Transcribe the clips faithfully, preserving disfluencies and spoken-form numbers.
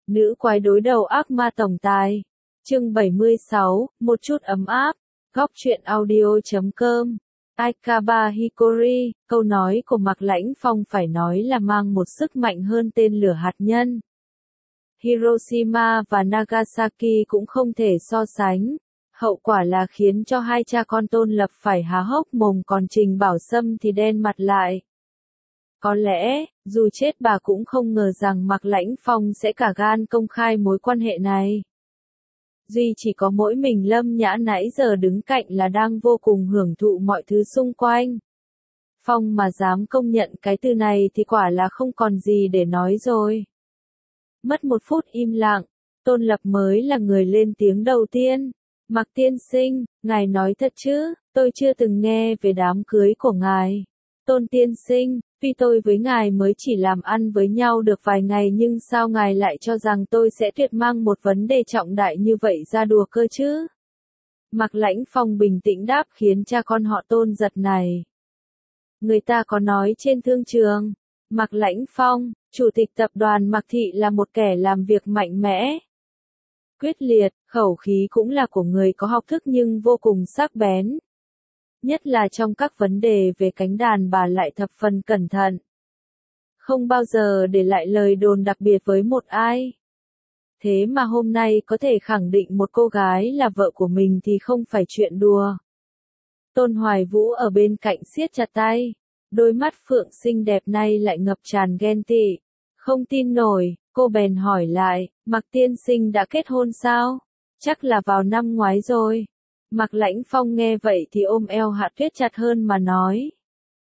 Nữ quái đối đầu ác ma tổng tài. Chương bảy mươi sáu, một chút ấm áp. Góc truyện audio chấm com. Aikaba Hikori, câu nói của Mạc Lãnh Phong phải nói là mang một sức mạnh hơn tên lửa hạt nhân. Hiroshima và Nagasaki cũng không thể so sánh. Hậu quả là khiến cho hai cha con Tôn Lập phải há hốc mồm, còn Trình Bảo Sâm thì đen mặt lại. Có lẽ, dù chết bà cũng không ngờ rằng Mạc Lãnh Phong sẽ cả gan công khai mối quan hệ này. Duy chỉ có mỗi mình Lâm Nhã nãy giờ đứng cạnh là đang vô cùng hưởng thụ mọi thứ xung quanh. Phong mà dám công nhận cái từ này thì quả là không còn gì để nói rồi. Mất một phút im lặng, Tôn Lập mới là người lên tiếng đầu tiên. Mạc tiên sinh, ngài nói thật chứ, tôi chưa từng nghe về đám cưới của ngài. Tôn tiên sinh, tuy tôi với ngài mới chỉ làm ăn với nhau được vài ngày nhưng sao ngài lại cho rằng tôi sẽ tuyệt mang một vấn đề trọng đại như vậy ra đùa cơ chứ? Mạc Lãnh Phong bình tĩnh đáp khiến cha con họ Tôn giật này. Người ta có nói trên thương trường, Mạc Lãnh Phong, chủ tịch tập đoàn Mạc Thị là một kẻ làm việc mạnh mẽ, quyết liệt, khẩu khí cũng là của người có học thức nhưng vô cùng sắc bén. Nhất là trong các vấn đề về cánh đàn bà lại thập phần cẩn thận. Không bao giờ để lại lời đồn đặc biệt với một ai. Thế mà hôm nay có thể khẳng định một cô gái là vợ của mình thì không phải chuyện đùa. Tôn Hoài Vũ ở bên cạnh siết chặt tay. Đôi mắt phượng xinh đẹp này lại ngập tràn ghen tị. Không tin nổi, cô bèn hỏi lại, Mạc tiên sinh đã kết hôn sao? Chắc là vào năm ngoái rồi. Mạc Lãnh Phong nghe vậy thì ôm eo Hạ Tuyết chặt hơn mà nói.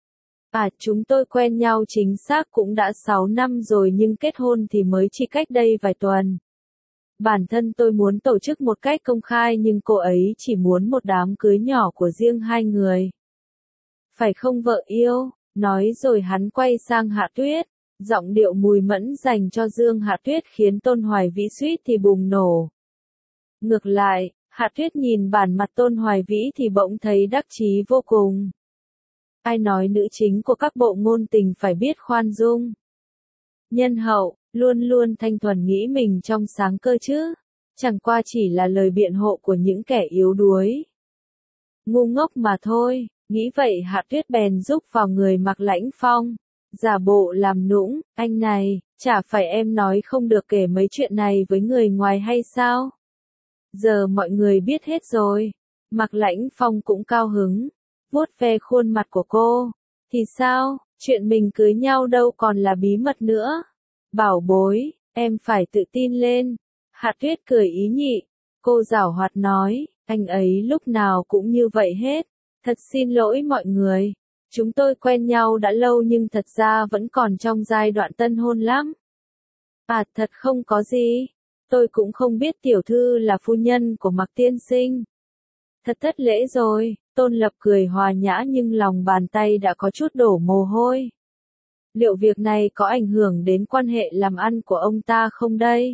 À, chúng tôi quen nhau chính xác cũng đã sáu năm rồi nhưng kết hôn thì mới chỉ cách đây vài tuần. Bản thân tôi muốn tổ chức một cách công khai nhưng cô ấy chỉ muốn một đám cưới nhỏ của riêng hai người. Phải không vợ yêu? Nói rồi hắn quay sang Hạ Tuyết. Giọng điệu mùi mẫn dành cho Dương Hạ Tuyết khiến Tôn Hoài Vĩ suýt thì bùng nổ. Ngược lại, Hạ Tuyết nhìn bản mặt Tôn Hoài Vĩ thì bỗng thấy đắc chí vô cùng. Ai nói nữ chính của các bộ ngôn tình phải biết khoan dung, nhân hậu, luôn luôn thanh thuần nghĩ mình trong sáng cơ chứ. Chẳng qua chỉ là lời biện hộ của những kẻ yếu đuối, ngu ngốc mà thôi. Nghĩ vậy Hạ Tuyết bèn giúp vào người Mạc Lãnh Phong. Giả bộ làm nũng, anh này, chả phải em nói không được kể mấy chuyện này với người ngoài hay sao? Giờ mọi người biết hết rồi. Mạc Lãnh Phong cũng cao hứng, vuốt ve khuôn mặt của cô. Thì sao, chuyện mình cưới nhau đâu còn là bí mật nữa. Bảo bối, em phải tự tin lên. Hạ Tuyết cười ý nhị. Cô giảo hoạt nói, anh ấy lúc nào cũng như vậy hết. Thật xin lỗi mọi người. Chúng tôi quen nhau đã lâu nhưng thật ra vẫn còn trong giai đoạn tân hôn lắm. À, thật không có gì. Tôi cũng không biết tiểu thư là phu nhân của Mạc tiên sinh. Thật thất lễ rồi. Tôn Lập cười hòa nhã nhưng lòng bàn tay đã có chút đổ mồ hôi. Liệu việc này có ảnh hưởng đến quan hệ làm ăn của ông ta không đây?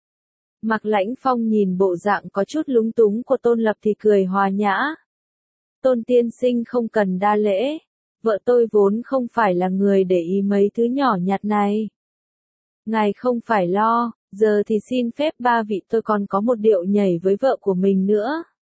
Mạc Lãnh Phong nhìn bộ dạng có chút lúng túng của Tôn Lập thì cười hòa nhã. Tôn tiên sinh không cần đa lễ. Vợ tôi vốn không phải là người để ý mấy thứ nhỏ nhặt này. Ngài không phải lo, giờ thì xin phép ba vị tôi còn có một điệu nhảy với vợ của mình nữa.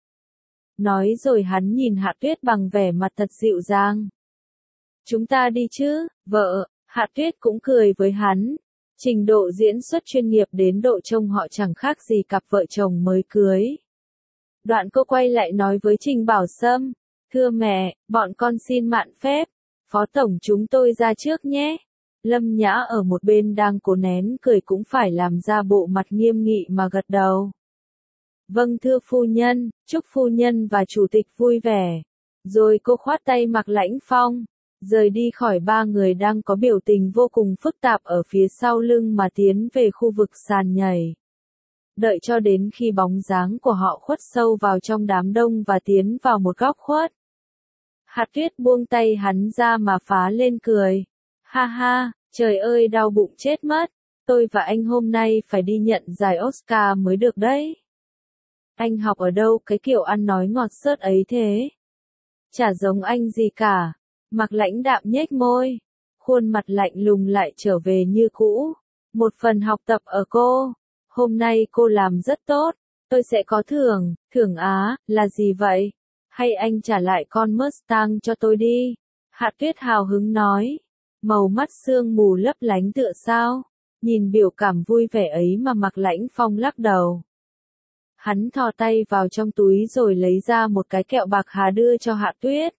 Nói rồi hắn nhìn Hạ Tuyết bằng vẻ mặt thật dịu dàng. Chúng ta đi chứ, vợ. Hạ Tuyết cũng cười với hắn. Trình độ diễn xuất chuyên nghiệp đến độ trông họ chẳng khác gì cặp vợ chồng mới cưới. Đoạn cô quay lại nói với Trình Bảo Sâm. Thưa mẹ, bọn con xin mạn phép. Phó tổng chúng tôi ra trước nhé. Lâm Nhã ở một bên đang cố nén cười cũng phải làm ra bộ mặt nghiêm nghị mà gật đầu. Vâng thưa phu nhân, chúc phu nhân và chủ tịch vui vẻ. Rồi cô khoát tay Mạc Lãnh Phong, rời đi khỏi ba người đang có biểu tình vô cùng phức tạp ở phía sau lưng mà tiến về khu vực sàn nhảy. Đợi cho đến khi bóng dáng của họ khuất sâu vào trong đám đông và tiến vào một góc khuất. Hạ Tuyết buông tay hắn ra mà phá lên cười. Ha ha, trời ơi đau bụng chết mất. Tôi và anh hôm nay phải đi nhận giải Oscar mới được đấy. Anh học ở đâu cái kiểu ăn nói ngọt xớt ấy thế? Chả giống anh gì cả. Mạc Lãnh đạm nhếch môi. Khuôn mặt lạnh lùng lại trở về như cũ. Một phần học tập ở cô. Hôm nay cô làm rất tốt, tôi sẽ có thưởng. Thưởng á, là gì vậy? Hay anh trả lại con Mustang cho tôi đi. Hạ Tuyết hào hứng nói. Màu mắt sương mù lấp lánh tựa sao. Nhìn biểu cảm vui vẻ ấy mà Mạc Lãnh Phong lắc đầu. Hắn thò tay vào trong túi rồi lấy ra một cái kẹo bạc hà đưa cho Hạ Tuyết.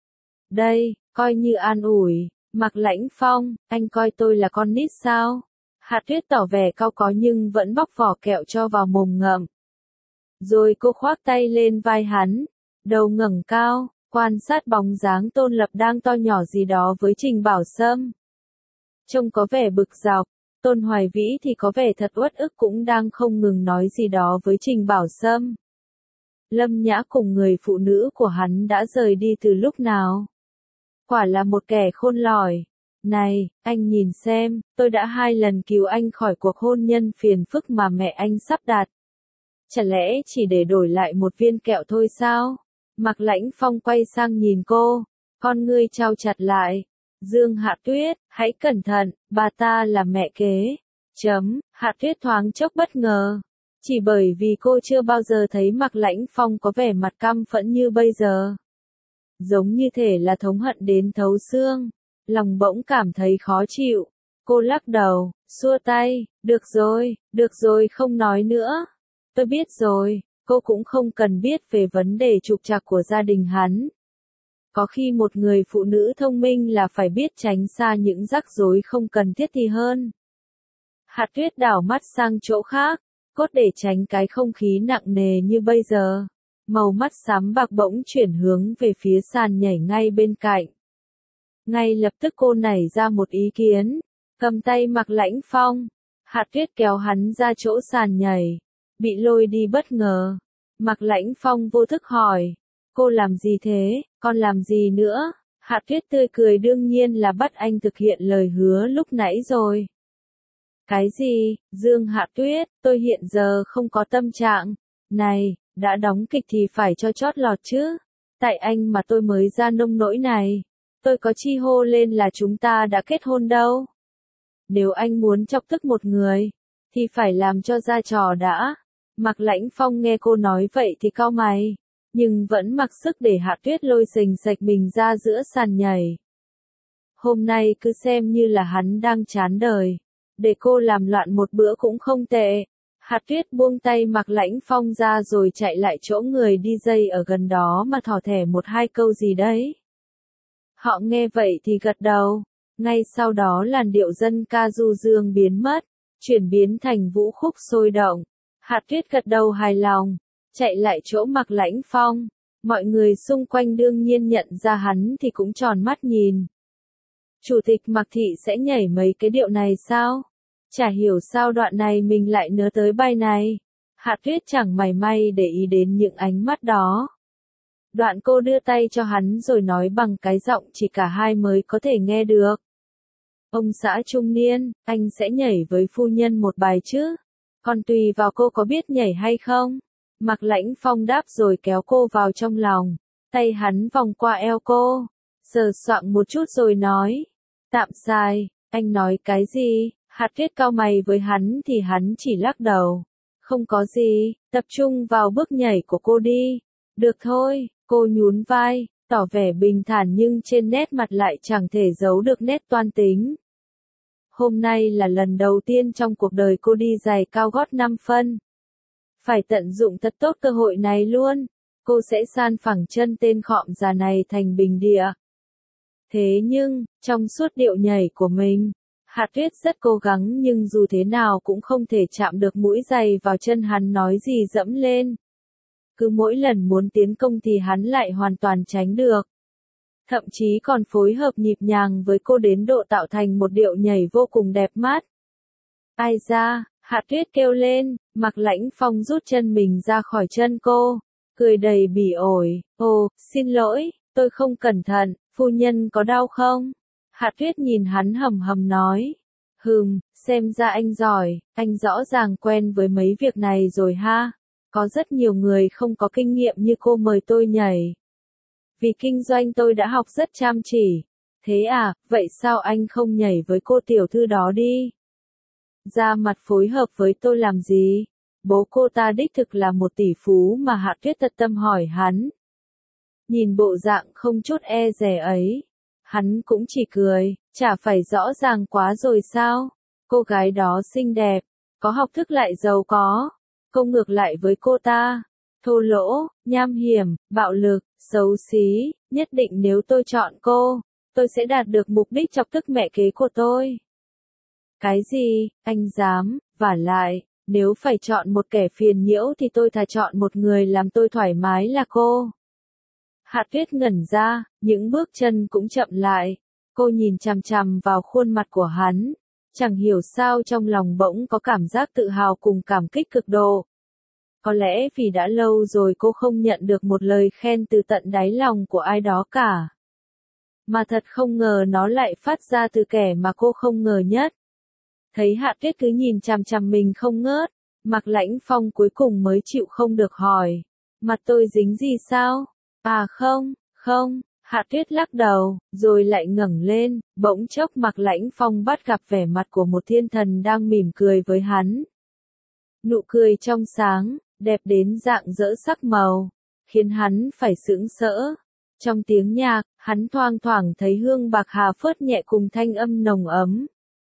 Đây, coi như an ủi. Mạc Lãnh Phong, anh coi tôi là con nít sao? Hạ Tuyết tỏ vẻ cau có nhưng vẫn bóc vỏ kẹo cho vào mồm ngậm. Rồi cô khoác tay lên vai hắn, đầu ngẩng cao, quan sát bóng dáng Tôn Lập đang to nhỏ gì đó với Trình Bảo Sâm. Trông có vẻ bực dọc, Tôn Hoài Vĩ thì có vẻ thật uất ức cũng đang không ngừng nói gì đó với Trình Bảo Sâm. Lâm Nhã cùng người phụ nữ của hắn đã rời đi từ lúc nào? Quả là một kẻ khôn lỏi. Này, anh nhìn xem, tôi đã hai lần cứu anh khỏi cuộc hôn nhân phiền phức mà mẹ anh sắp đặt. Chả lẽ chỉ để đổi lại một viên kẹo thôi sao? Mạc Lãnh Phong quay sang nhìn cô, con ngươi trao chặt lại. Dương Hạ Tuyết, hãy cẩn thận, bà ta là mẹ kế. Chấm, Hạ Tuyết thoáng chốc bất ngờ. Chỉ bởi vì cô chưa bao giờ thấy Mạc Lãnh Phong có vẻ mặt căm phẫn như bây giờ. Giống như thể là thống hận đến thấu xương. Lòng bỗng cảm thấy khó chịu. Cô lắc đầu, xua tay, được rồi, được rồi không nói nữa. Tôi biết rồi, cô cũng không cần biết về vấn đề trục trặc của gia đình hắn. Có khi một người phụ nữ thông minh là phải biết tránh xa những rắc rối không cần thiết thì hơn. Hạ Tuyết đảo mắt sang chỗ khác, cốt để tránh cái không khí nặng nề như bây giờ. Màu mắt xám bạc bỗng chuyển hướng về phía sàn nhảy ngay bên cạnh. Ngay lập tức cô nảy ra một ý kiến, cầm tay Mạc Lãnh Phong. Hạ Tuyết kéo hắn ra chỗ sàn nhảy, bị lôi đi bất ngờ. Mạc Lãnh Phong vô thức hỏi, cô làm gì thế, con làm gì nữa? Hạ Tuyết tươi cười đương nhiên là bắt anh thực hiện lời hứa lúc nãy rồi. Cái gì, Dương Hạ Tuyết, tôi hiện giờ không có tâm trạng. Này, đã đóng kịch thì phải cho chót lọt chứ. Tại anh mà tôi mới ra nông nỗi này. Tôi có chi hô lên là chúng ta đã kết hôn đâu. Nếu anh muốn chọc tức một người, thì phải làm cho ra trò đã. Mạc Lãnh Phong nghe cô nói vậy thì cau mày, nhưng vẫn mặc sức để Hạ Tuyết lôi sình sạch mình ra giữa sàn nhảy. Hôm nay cứ xem như là hắn đang chán đời, để cô làm loạn một bữa cũng không tệ. Hạ Tuyết buông tay Mạc Lãnh Phong ra rồi chạy lại chỗ người đi dây ở gần đó mà thỏ thẻ một hai câu gì đấy. Họ nghe vậy thì gật đầu. Ngay sau đó làn điệu dân ca du dương biến mất, chuyển biến thành vũ khúc sôi động. Hạ Tuyết gật đầu hài lòng, chạy lại chỗ Mạc Lãnh Phong. Mọi người xung quanh đương nhiên nhận ra hắn thì cũng tròn mắt nhìn. Chủ tịch Mạc Thị sẽ nhảy mấy cái điệu này sao? Chả hiểu sao đoạn này mình lại nhớ tới bài này. Hạ Tuyết chẳng mảy may để ý đến những ánh mắt đó. Đoạn cô đưa tay cho hắn rồi nói bằng cái giọng chỉ cả hai mới có thể nghe được. Ông xã trung niên, anh sẽ nhảy với phu nhân một bài chứ? Còn tùy vào cô có biết nhảy hay không? Mạc Lãnh Phong đáp rồi kéo cô vào trong lòng. Tay hắn vòng qua eo cô, sờ soạng một chút rồi nói. Tạm sai, anh nói cái gì? Hạ Tuyết cau mày với hắn thì hắn chỉ lắc đầu. Không có gì, tập trung vào bước nhảy của cô đi. Được thôi, cô nhún vai, tỏ vẻ bình thản nhưng trên nét mặt lại chẳng thể giấu được nét toan tính. Hôm nay là lần đầu tiên trong cuộc đời cô đi giày cao gót năm phân. Phải tận dụng thật tốt cơ hội này luôn. Cô sẽ san phẳng chân tên khọm già này thành bình địa. Thế nhưng, trong suốt điệu nhảy của mình, Hạ Tuyết rất cố gắng nhưng dù thế nào cũng không thể chạm được mũi giày vào chân hắn nói gì dẫm lên. Cứ mỗi lần muốn tiến công thì hắn lại hoàn toàn tránh được. Thậm chí còn phối hợp nhịp nhàng với cô đến độ tạo thành một điệu nhảy vô cùng đẹp mắt. Ai da, Hạ Tuyết kêu lên, Mạc Lãnh Phong rút chân mình ra khỏi chân cô, cười đầy bỉ ổi, ồ, xin lỗi, tôi không cẩn thận, phu nhân có đau không? Hạ Tuyết nhìn hắn hầm hầm nói, hừm, xem ra anh giỏi, anh rõ ràng quen với mấy việc này rồi ha, có rất nhiều người không có kinh nghiệm như cô mời tôi nhảy. Vì kinh doanh tôi đã học rất chăm chỉ. Thế à, vậy sao anh không nhảy với cô tiểu thư đó đi? ra mặt phối hợp với tôi làm gì? Bố cô ta đích thực là một tỷ phú mà Hạ Tuyết thật tâm hỏi hắn. Nhìn bộ dạng không chút e dè ấy, hắn cũng chỉ cười, chả phải rõ ràng quá rồi sao? Cô gái đó xinh đẹp, có học thức lại giàu có, không ngược lại với cô ta. Thô lỗ, nham hiểm, bạo lực, xấu xí, nhất định nếu tôi chọn cô, tôi sẽ đạt được mục đích chọc tức mẹ kế của tôi. Cái gì, anh dám, vả lại, nếu phải chọn một kẻ phiền nhiễu thì tôi thà chọn một người làm tôi thoải mái là cô. Hạ Tuyết ngẩn ra, những bước chân cũng chậm lại, cô nhìn chằm chằm vào khuôn mặt của hắn, chẳng hiểu sao trong lòng bỗng có cảm giác tự hào cùng cảm kích cực độ. Có lẽ vì đã lâu rồi cô không nhận được một lời khen từ tận đáy lòng của ai đó cả. Mà thật không ngờ nó lại phát ra từ kẻ mà cô không ngờ nhất. Thấy Hạ Tuyết cứ nhìn chằm chằm mình không ngớt, Mạc Lãnh Phong cuối cùng mới chịu không được hỏi. Mặt tôi dính gì sao? À không, không, Hạ Tuyết lắc đầu, rồi lại ngẩng lên, bỗng chốc Mạc Lãnh Phong bắt gặp vẻ mặt của một thiên thần đang mỉm cười với hắn. Nụ cười trong sáng, đẹp đến rạng rỡ sắc màu, khiến hắn phải sững sỡ. Trong tiếng nhạc, hắn thoang thoảng thấy hương bạc hà phớt nhẹ cùng thanh âm nồng ấm.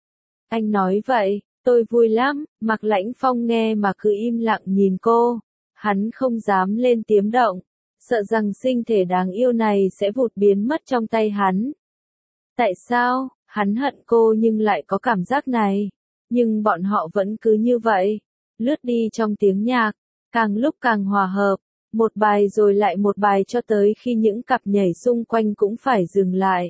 Anh nói vậy, tôi vui lắm, Mạc Lãnh Phong nghe mà cứ im lặng nhìn cô. Hắn không dám lên tiếng động, sợ rằng sinh thể đáng yêu này sẽ vụt biến mất trong tay hắn. Tại sao, hắn hận cô nhưng lại có cảm giác này? Nhưng bọn họ vẫn cứ như vậy, lướt đi trong tiếng nhạc, càng lúc càng hòa hợp, một bài rồi lại một bài cho tới khi những cặp nhảy xung quanh cũng phải dừng lại.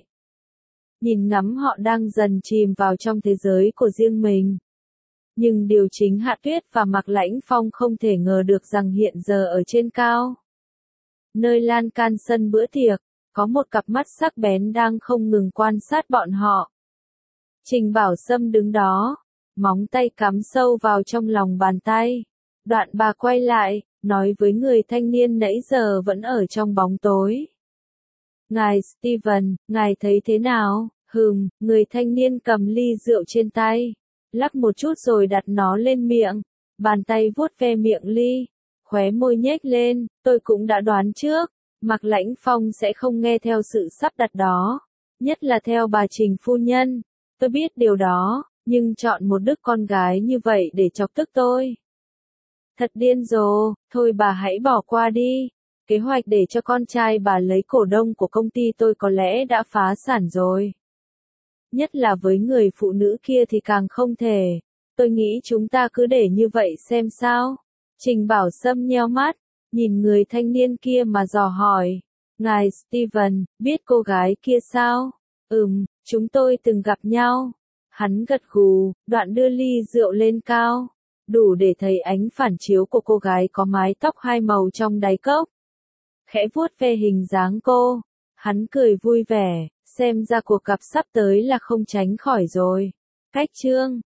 Nhìn ngắm họ đang dần chìm vào trong thế giới của riêng mình. Nhưng điều chính Hạ Tuyết và Mạc Lãnh Phong không thể ngờ được rằng hiện giờ ở trên cao, nơi lan can sân bữa tiệc, có một cặp mắt sắc bén đang không ngừng quan sát bọn họ. Trình Bảo Sâm đứng đó, móng tay cắm sâu vào trong lòng bàn tay. Đoạn bà quay lại, nói với người thanh niên nãy giờ vẫn ở trong bóng tối. Ngài Steven, ngài thấy thế nào? Hừm, người thanh niên cầm ly rượu trên tay, lắc một chút rồi đặt nó lên miệng, bàn tay vuốt ve miệng ly, khóe môi nhếch lên, tôi cũng đã đoán trước, Mạc Lãnh Phong sẽ không nghe theo sự sắp đặt đó, nhất là theo bà Trình phu nhân, tôi biết điều đó, nhưng chọn một đứa con gái như vậy để chọc tức tôi. Thật điên rồ, thôi bà hãy bỏ qua đi, kế hoạch để cho con trai bà lấy cổ đông của công ty tôi có lẽ đã phá sản rồi. Nhất là với người phụ nữ kia thì càng không thể. Tôi nghĩ chúng ta cứ để như vậy xem sao. Trình Bảo Sâm nheo mắt, nhìn người thanh niên kia mà dò hỏi. Ngài Steven, biết cô gái kia sao? Ừm, chúng tôi từng gặp nhau. Hắn gật gù, đoạn đưa ly rượu lên cao. Đủ để thấy ánh phản chiếu của cô gái có mái tóc hai màu trong đáy cốc. Khẽ vuốt ve hình dáng cô. Hắn cười vui vẻ, xem ra cuộc gặp sắp tới là không tránh khỏi rồi. Cách chương